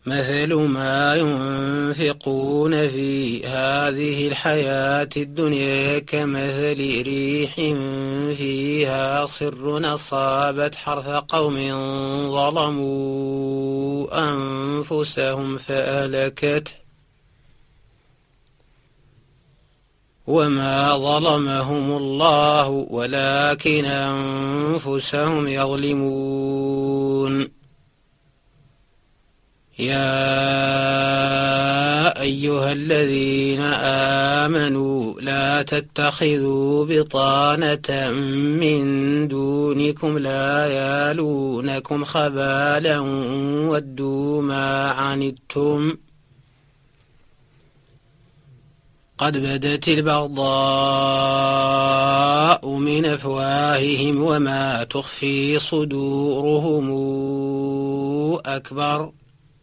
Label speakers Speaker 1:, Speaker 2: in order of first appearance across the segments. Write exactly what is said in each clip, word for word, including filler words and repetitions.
Speaker 1: مثل ما ينفقون في هذه الحياة الدنيا كمثل ريح فيها صر أصابت حرث قوم ظلموا أنفسهم فأهلكته وما ظلمهم الله ولكن أنفسهم يظلمون. يا أيها الذين آمنوا لا تتخذوا بطانة من دونكم لا يالونكم خبالا ودوا ما عنتم قد بدت البغضاء من أفواههم وما تخفي صدورهم أكبر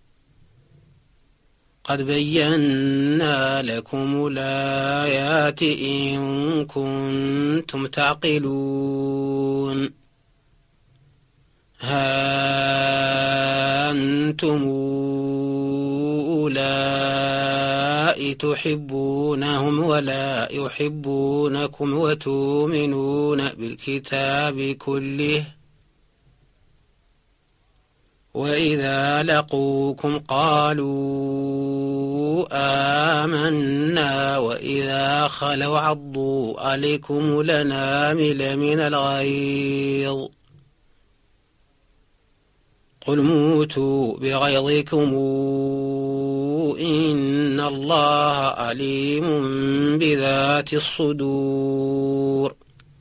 Speaker 1: قد بينا لكم الآيات إن كنتم تعقلون. ها أنتم أولئك تحبونهم ولا يحبونكم وتؤمنون بالكتاب كله وإذا لقوكم قالوا آمنا وإذا خلوا عضوا عليكم الأنامل من الغيظ قل موتوا بغيظكم إن الله عليم بذات الصدور.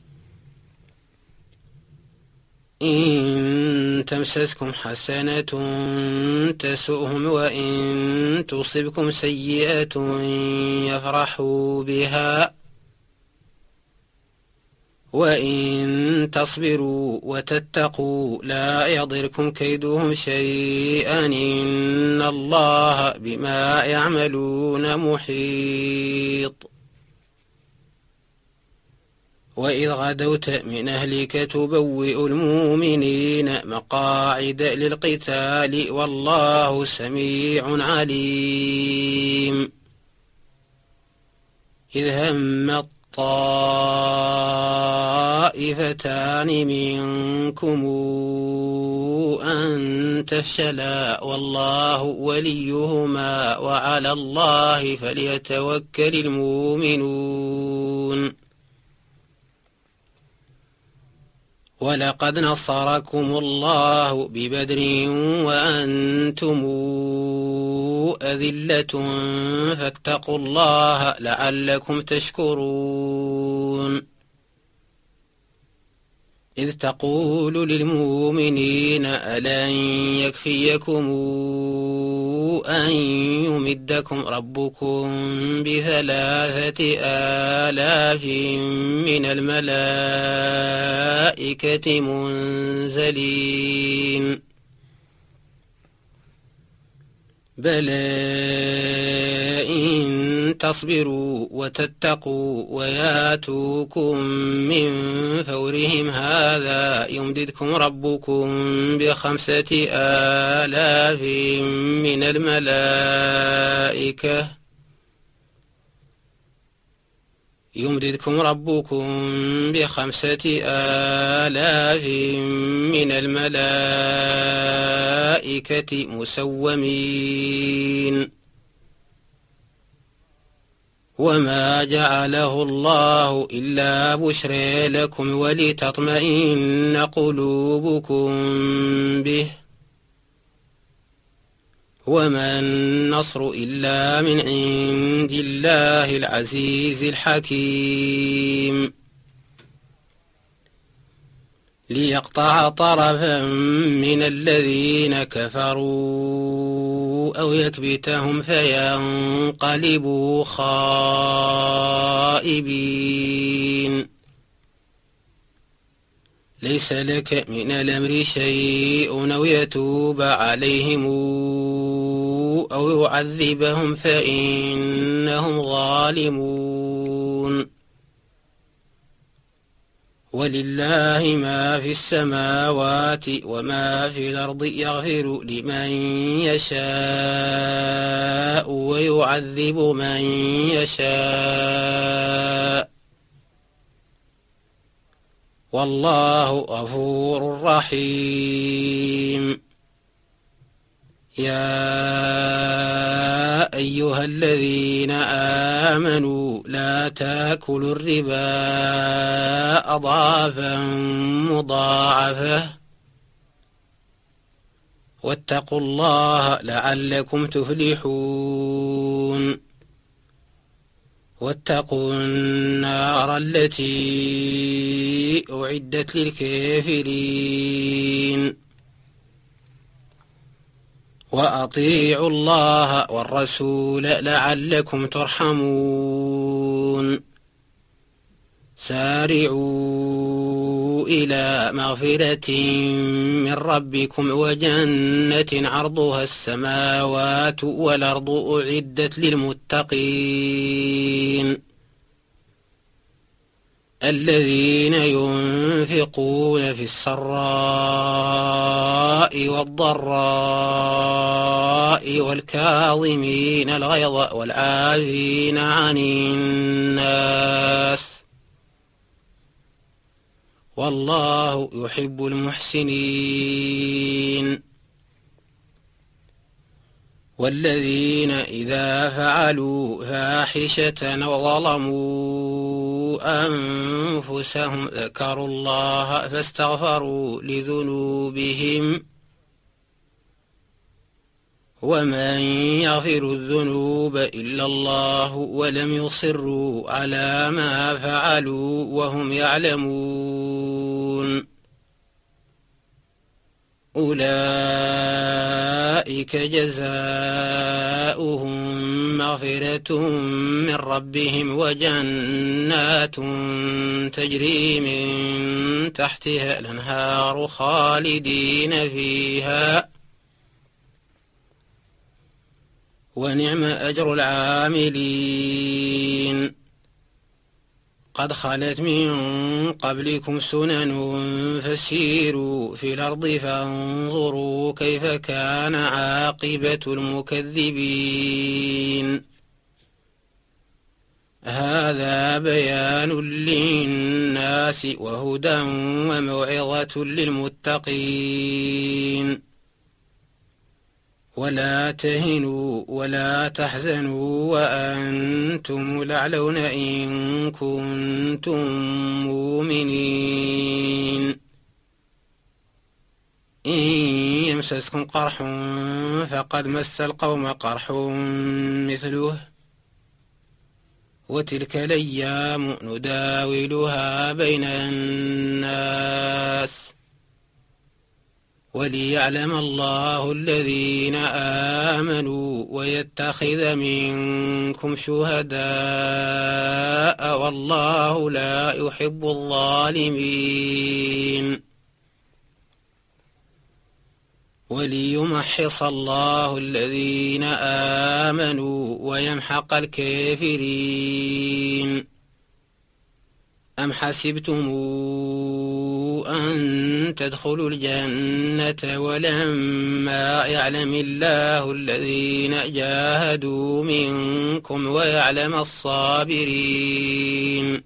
Speaker 1: إن تمسسكم حسنة تسؤهم وإن تصبكم سيئة يفرحوا بها وإن تصبروا وتتقوا لا يضركم كيدهم شيئا إن الله بما يعملون محيط. وإذ غدوت من أهلك تبوئ المؤمنين مقاعد للقتال والله سميع عليم. إذ هم الطائفتان منكم أن تفشلا والله وليهما وعلى الله فليتوكل المؤمنون. ولقد نصركم الله ببدر وأنتم أذلة فاتقوا الله لعلكم تشكرون. إذ تقول للمؤمنين ألن يكفيكم أن يمدكم ربكم بثلاثة آلاف من الملائكة منزلين بلى إن تصبروا وتتقوا وياتوكم من فورهم هذا يمددكم ربكم بخمسة آلاف من الملائكة يمددكم ربكم بخمسة آلاف من الملائكة مسومين وما جعله الله إلا بشرى لكم ولتطمئن قلوبكم به وما النصر إلا من عند الله العزيز الحكيم ليقطع طرفا من الذين كفروا أو يكبتهم فينقلبوا خائبين ليس لك من الأمر شيء أو يتوب عليهم أو يعذبهم فإنهم ظالمون ولله ما في السماوات وما في الأرض يغفر لمن يشاء ويعذب من يشاء والله غفور رحيم. يا أيها الذين آمنوا لا تاكلوا الربا أضعافا مضاعفة واتقوا الله لعلكم تفلحون. واتقوا النار التي أعدت للكافرين. وأطيعوا الله والرسول لعلكم ترحمون. سارعوا إلى مغفرة من ربكم وجنة عرضها السماوات والأرض أعدت للمتقين الذين ينفقون في السراء والضراء والكاظمين الغيظ والعافين عن الناس والله يحب المحسنين. والذين إذا فعلوا فاحشة وظلموا أنفسهم ذكروا الله فاستغفروا لذنوبهم ومن يغفر الذنوب إلا الله ولم يصروا على ما فعلوا وهم يعلمون أولئك جزاؤهم مغفرة من ربهم وجنات تجري من تحتها الأنهار خالدين فيها ونعم أجر العاملين. قد خلت من قبلكم سنن فسيروا في الأرض فانظروا كيف كان عاقبة المكذبين. هذا بيان للناس وهدى وموعظة للمتقين. ولا تهنوا ولا تحزنوا وأنتم الأعلون إن كنتم مؤمنين. إن يمسسكم قرح فقد مس القوم قرح مثله وتلك الأيام نداولها بين الناس وليعلم الله الذين آمنوا ويتخذ منكم شهداء والله لا يحب الظالمين. وليمحص الله الذين آمنوا ويمحق الكافرين. أم حسبتم أن تدخلوا الجنة ولما يعلم الله الذين جاهدوا منكم ويعلم الصابرين.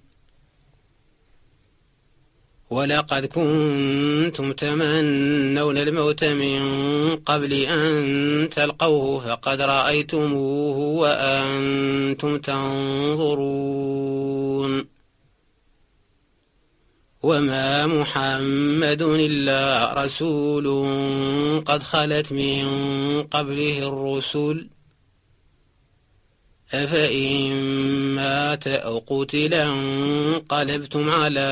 Speaker 1: ولقد كنتم تمنون الموت من قبل أن تلقوه فقد رأيتموه وأنتم تنظرون. وما محمد إلا رسول قد خلت من قبله الرسل أفإن مات أو قتل انقلبتم على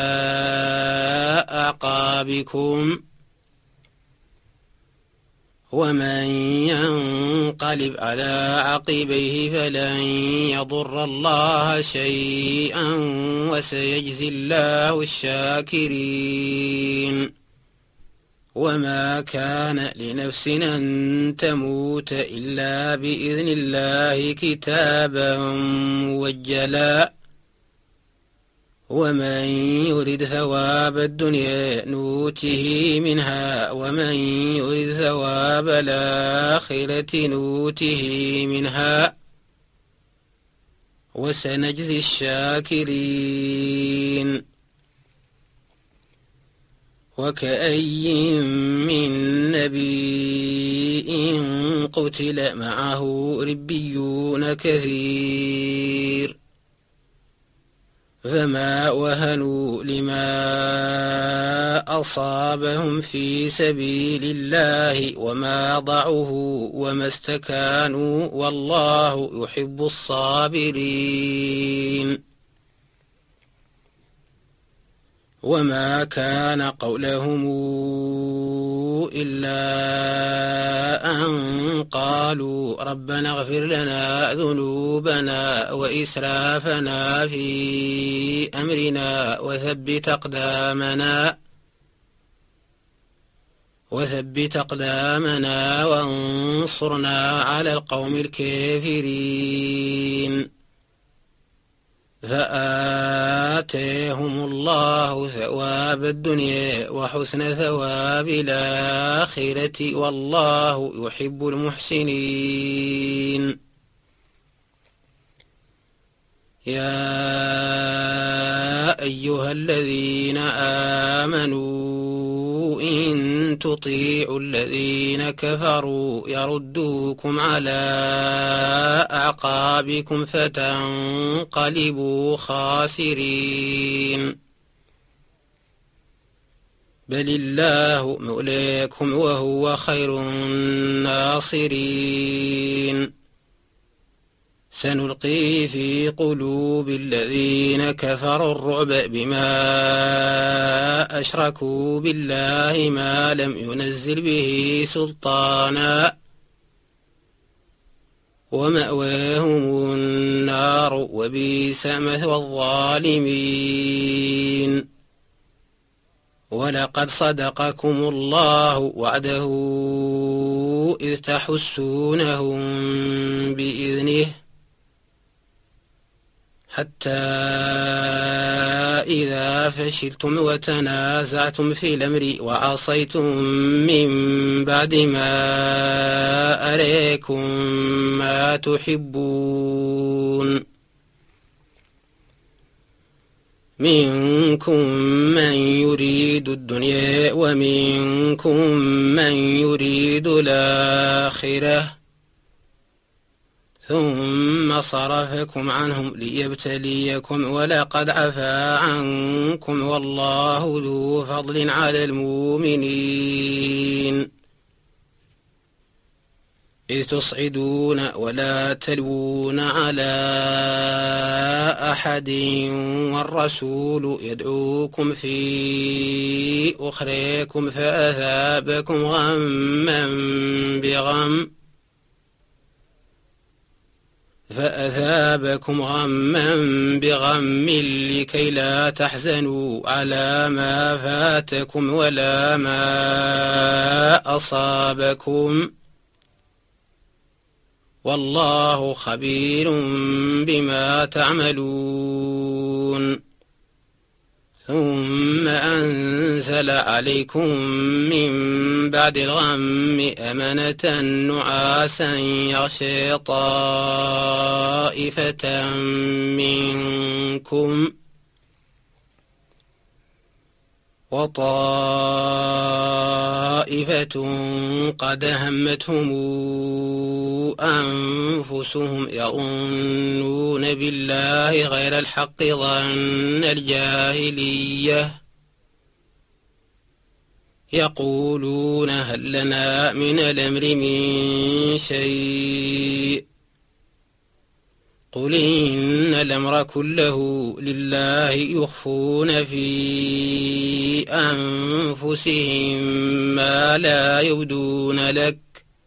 Speaker 1: أعقابكم ومن ينقلب على عقبيه فلن يضر الله شيئا وسيجزي الله الشاكرين. وما كان لنفس أن تموت إلا بإذن الله كتابا موجلا ومن يرد ثواب الدنيا نوته منها ومن يرد ثواب الآخرة نوته منها وسنجزي الشاكرين. وكأي من نبي قتل معه ربيون كثير فما وهنوا لما أصابهم في سبيل الله وما ضعفوا وما استكانوا والله يحب الصابرين. وما كان قولهم إلا أن قالوا ربنا اغفر لنا ذنوبنا وإسرافنا في أمرنا وثبت أقدامنا وثبت أقدامنا وانصرنا على القوم الكافرين. فآتيهم الله ثواب الدنيا وحسن ثواب الآخرة والله يحب المحسنين. يا أيها الذين آمنوا إن تطيعوا الذين كفروا يردوكم على أعقابكم فتنقلبوا خاسرين. بل الله مولاكم وهو خير الناصرين. سنلقي في قلوب الذين كفروا الرعب بما أشركوا بالله ما لم ينزل به سلطانا ومأواهم النار وبئس مثوى الظالمين. ولقد صدقكم الله وعده إذ تحسونهم بإذنه حتى إذا فشلتم وتنازعتم في الأمر وعصيتم من بعد ما أريكم ما تحبون منكم من يريد الدنيا ومنكم من يريد الآخرة ثم صرفكم عنهم ليبتليكم ولقد عفا عنكم والله ذو فضل على المؤمنين. إذ تصعدون ولا تلوون على أحد والرسول يدعوكم في أخريكم فأثابكم غما بغم فأثابكم غما بغم لكي لا تحزنوا على ما فاتكم ولا ما أصابكم والله خبير بما تعملون. ثم أنزل عليكم من بعد الغم أمنة نعاسا يغشي طائفة منكم وطائفة قد همتهم أنفسهم يظنون بالله غير الحق ظن الجاهلية يقولون هل لنا من الأمر من شيء قل إن الأمر كله لله يخفون في أنفسهم ما لا يبدون لك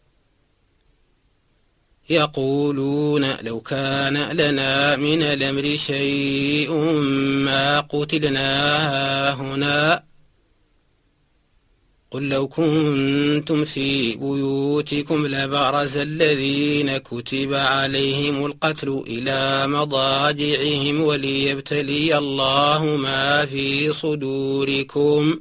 Speaker 1: يقولون لو كان لنا من الأمر شيء ما قتلنا هاهنا قل لو كنتم في بيوتكم لبرز الذين كتب عليهم القتل إلى مضاجعهم وليبتلي الله ما في صدوركم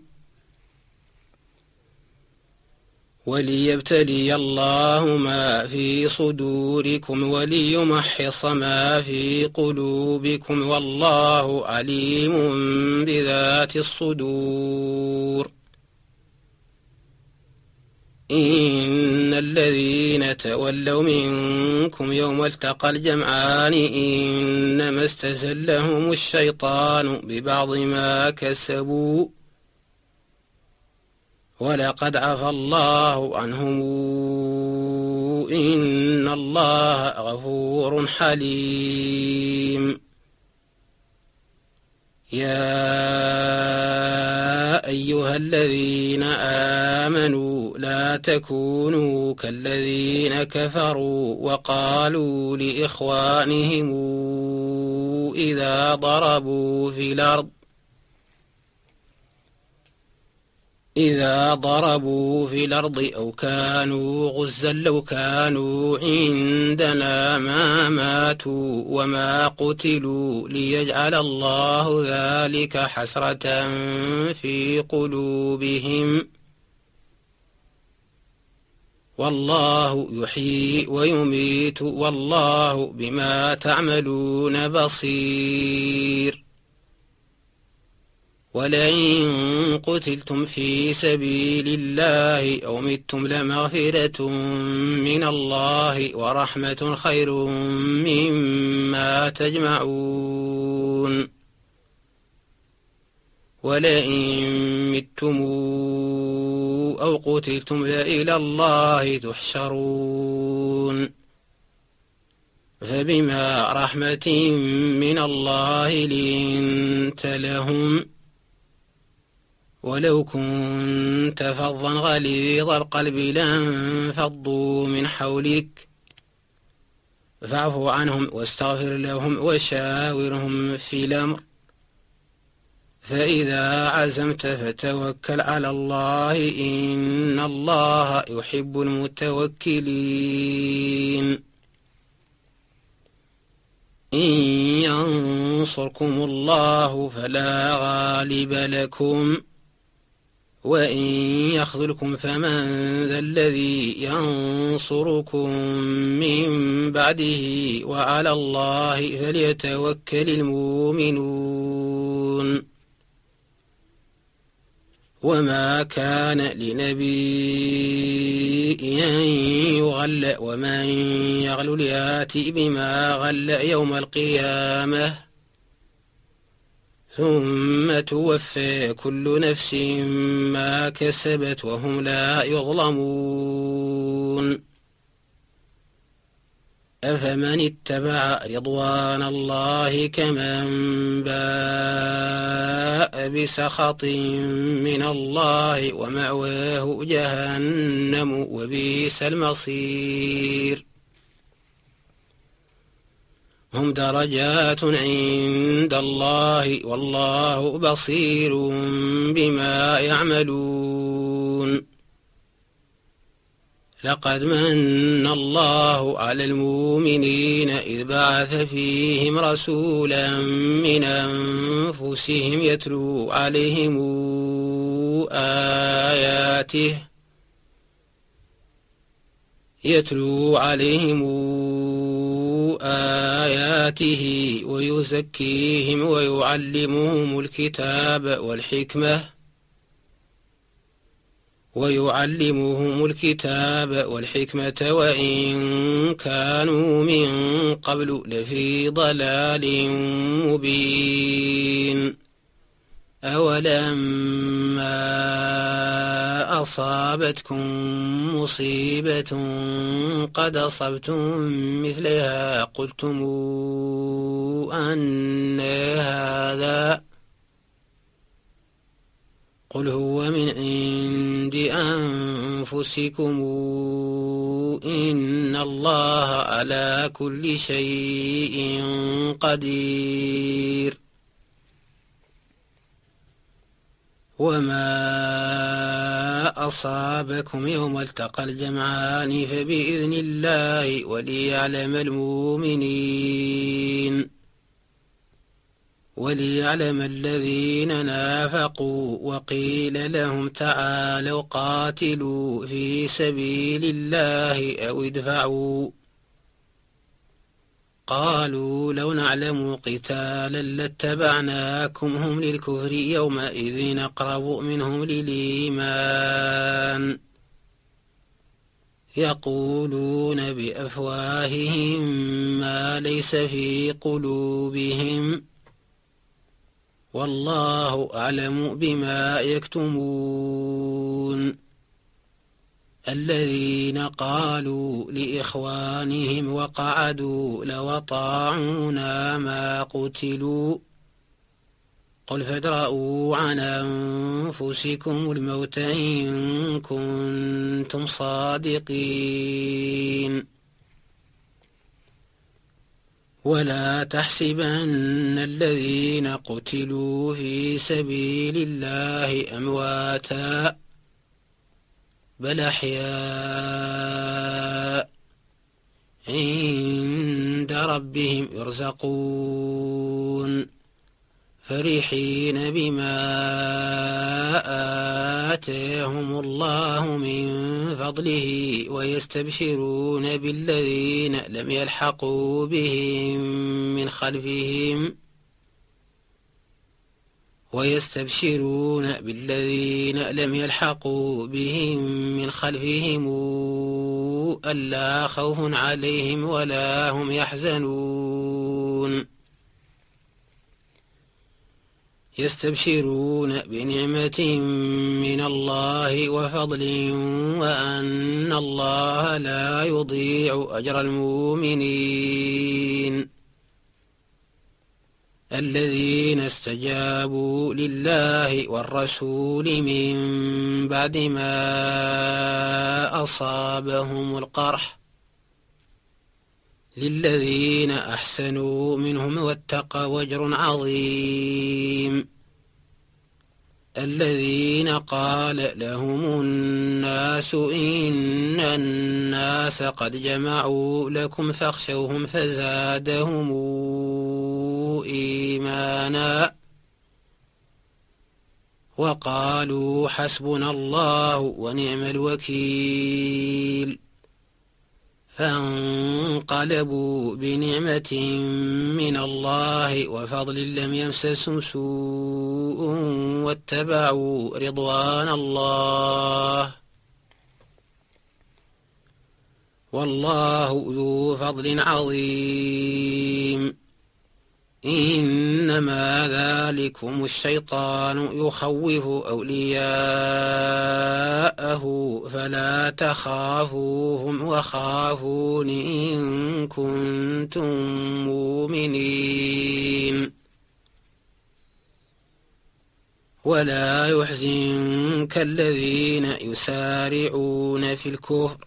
Speaker 1: وليبتلي الله ما في صدوركم وليمحص ما في قلوبكم والله عليم بذات الصدور. إن الذين تولوا منكم يوم التقى الجمعان إنما استزلهم الشيطان ببعض ما كسبوا ولقد عفى الله عنهم إن الله غفور حليم. يا أيها الذين آمنوا لا تكونوا كالذين كفروا وقالوا لإخوانهم إذا ضربوا في الأرض إذا ضربوا في الأرض أو كانوا غزا لو كانوا عندنا ما ماتوا وما قتلوا ليجعل الله ذلك حسرة في قلوبهم والله يحيي ويميت والله بما تعملون بصير. ولئن قتلتم في سبيل الله أو متم لمغفرة من الله ورحمة خير مما تجمعون. ولئن متم أو قتلتم لإلى الله تحشرون. فبما رحمة من الله لنت لهم ولو كنت فظا غليظ القلب لانفضوا من حولك فاعف عنهم واستغفر لهم وشاورهم في الأمر فإذا عزمت فتوكل على الله إن الله يحب المتوكلين. إن ينصركم الله فلا غالب لكم وإن يخذلكم فمن ذا الذي ينصركم من بعده وعلى الله فليتوكل المؤمنون. وما كان لنبي أن يغل ومن يغل يأتي بما غل يوم القيامة ثم توفى كل نفس ما كسبت وهم لا يظلمون. أفمن اتبع رضوان الله كمن باء بسخط من الله ومأواه جهنم وبئس المصير. هم درجات عند الله والله بصير بما يعملون. لقد من الله على المؤمنين إذ بعث فيهم رسولا من أنفسهم يتلو عليهم آياته يتلو عليهم آياته ويزكيهم ويعلمهم الكتاب والحكمة ويعلمهم الكتاب والحكمة وإن كانوا من قبل لفي ضلال مبين. أولما أصابتكم مصيبة قد أصبتم مثلها قلتم أن هذا قل هو من عند أنفسكم إن الله على كل شيء قدير. وما أصابكم يوم التقى الجمعان فبإذن الله وليعلم المؤمنين وليعلم الذين نافقوا وقيل لهم تعالوا قاتلوا في سبيل الله أو ادفعوا قالوا لو نعلم قتالا لاتبعناكم هم للكفر يومئذ أقرب منهم للإيمان يقولون بأفواههم ما ليس في قلوبهم والله أعلم بما يكتمون الذين قالوا لإخوانهم وقعدوا لو أطاعونا ما قتلوا قل فادرءوا عن أنفسكم الموت إن كنتم صادقين ولا تحسبن الذين قتلوا في سبيل الله أمواتا بل أحياء عند ربهم يرزقون فرحين بما آتاهم الله من فضله ويستبشرون بالذين لم يلحقوا بهم من خلفهم ويستبشرون بالذين لم يلحقوا بهم من خلفهم ألا خوف عليهم ولا هم يحزنون يستبشرون بنعمة من الله وفضل وأن الله لا يضيع أجر المؤمنين الذين استجابوا لله والرسول من بعد ما أصابهم القرح للذين أحسنوا منهم واتقوا أجر عظيم الذين قال لهم الناس إن الناس قد جمعوا لكم فاخشوهم فزادهم إيمانا وقالوا حسبنا الله ونعم الوكيل فانقلبوا بنعمة من الله وفضل لم يمسسهم سوء واتبعوا رضوان الله والله ذو فضل عظيم إنما ذلكم الشيطان يخوف أولياءه فلا تخافوهم وخافون إن كنتم مؤمنين ولا يحزنك الذين يسارعون في الكفر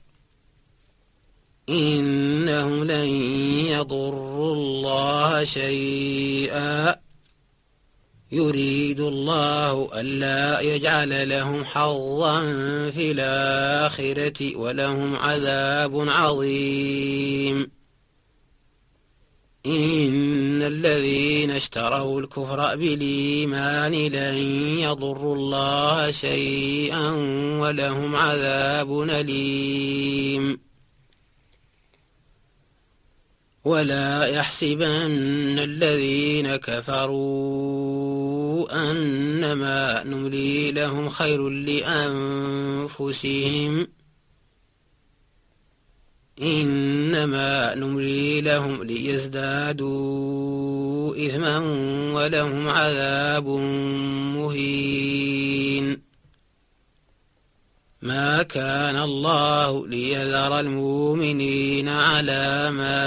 Speaker 1: إنهم لن يضروا الله شيئا يريد الله ألا يجعل لهم حظا في الآخرة ولهم عذاب عظيم إن الذين اشتروا الكفر بالإيمان لن يضروا الله شيئا ولهم عذاب أليم ولا يحسبن الذين كفروا أنما نملي لهم خير لأنفسهم إنما نملي لهم ليزدادوا إثما ولهم عذاب مهين ما كان الله ليذر المؤمنين على ما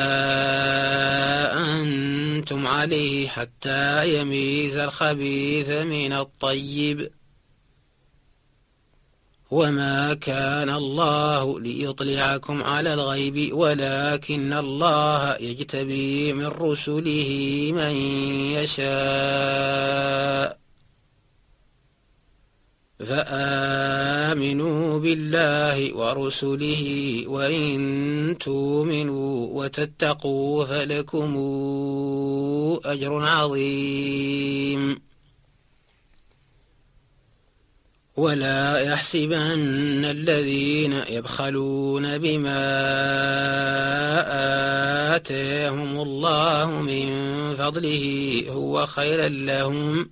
Speaker 1: أنتم عليه حتى يميز الخبيث من الطيب وما كان الله ليطلعكم على الغيب ولكن الله يجتبي من رسله من يشاء فآمنوا بالله ورسله وإن تؤمنوا وتتقوا فلكم أجر عظيم. ولا يحسبن الذين يبخلون بما آتاهم الله من فضله هو خيرا لهم،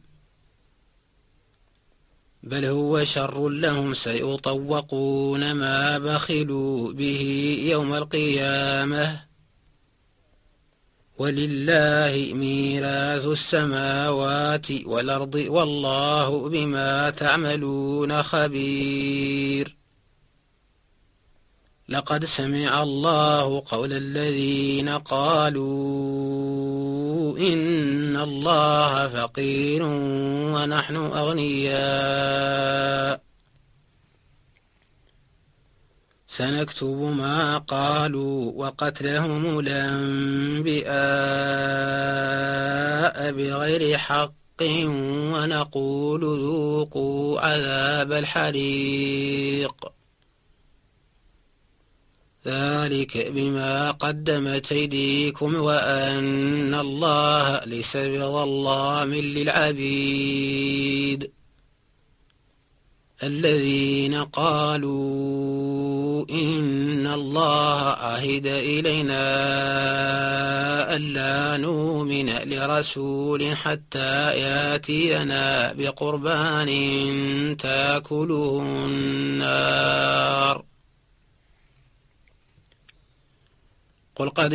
Speaker 1: بل هو شر لهم، سيطوقون ما بخلوا به يوم القيامة. ولله ميراث السماوات والأرض والله بما تعملون خبير. لقد سمع الله قول الذين قالوا إن الله فقير ونحن أغنياء، سنكتب ما قالوا وقتلهم الأنبياء بغير حق ونقول ذوقوا عذاب الحريق، ذلك بما قدمت أيديكم وأن الله ليس بظلام للعبيد. الذين قالوا إن الله عهد إلينا ألا نؤمن لرسول حتى يأتينا بقربان تأكله النار، قل قد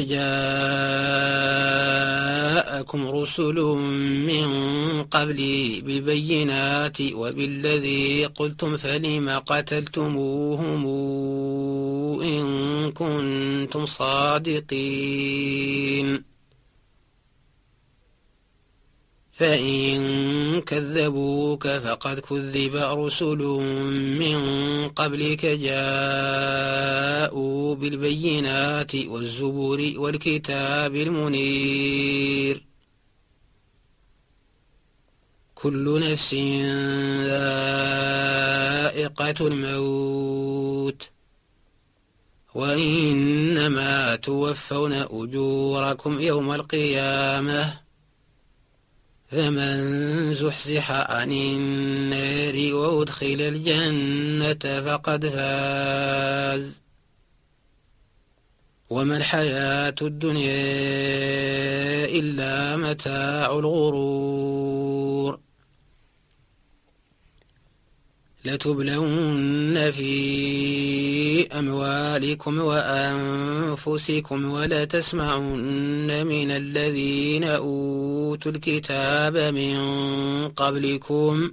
Speaker 1: جاءكم رسل من قبلي بالبينات وبالذي قلتم فلم قتلتموهم إن كنتم صادقين، فإن كذبوك فقد كذب رسل من قبلك جاءوا بالبينات والزبر والكتاب المنير، كل نفس ذائقة الموت وإنما توفون أجوركم يوم القيامة، فمن زحزح عن النار وأدخل الجنة فقد فاز، وما الحياة الدنيا إلا متاع الغرور. لتبلون في أموالكم وأنفسكم ولتسمعن من الذين أوتوا الكتاب من قبلكم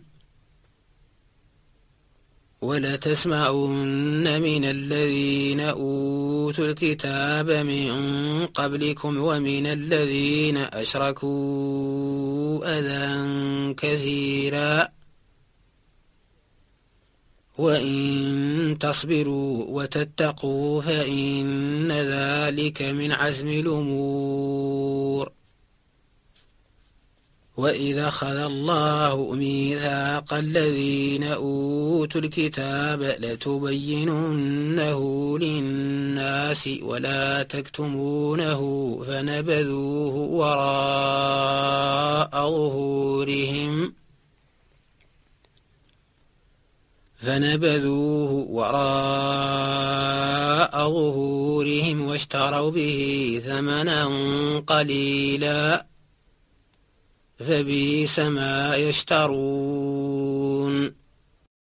Speaker 1: ولتسمعن من الذين أوتوا الكتاب من قبلكم ومن الذين أشركوا أذى كثيرا، وإن تصبروا وتتقوا فإن ذلك من عزم الأمور. وإذا أخذ الله ميثاق الذين أوتوا الكتاب لتبيننه للناس ولا تكتمونه فنبذوه وراء ظهورهم فنبذوه وراء ظهورهم واشتروا به ثمنا قليلا فبئس ما يشترون.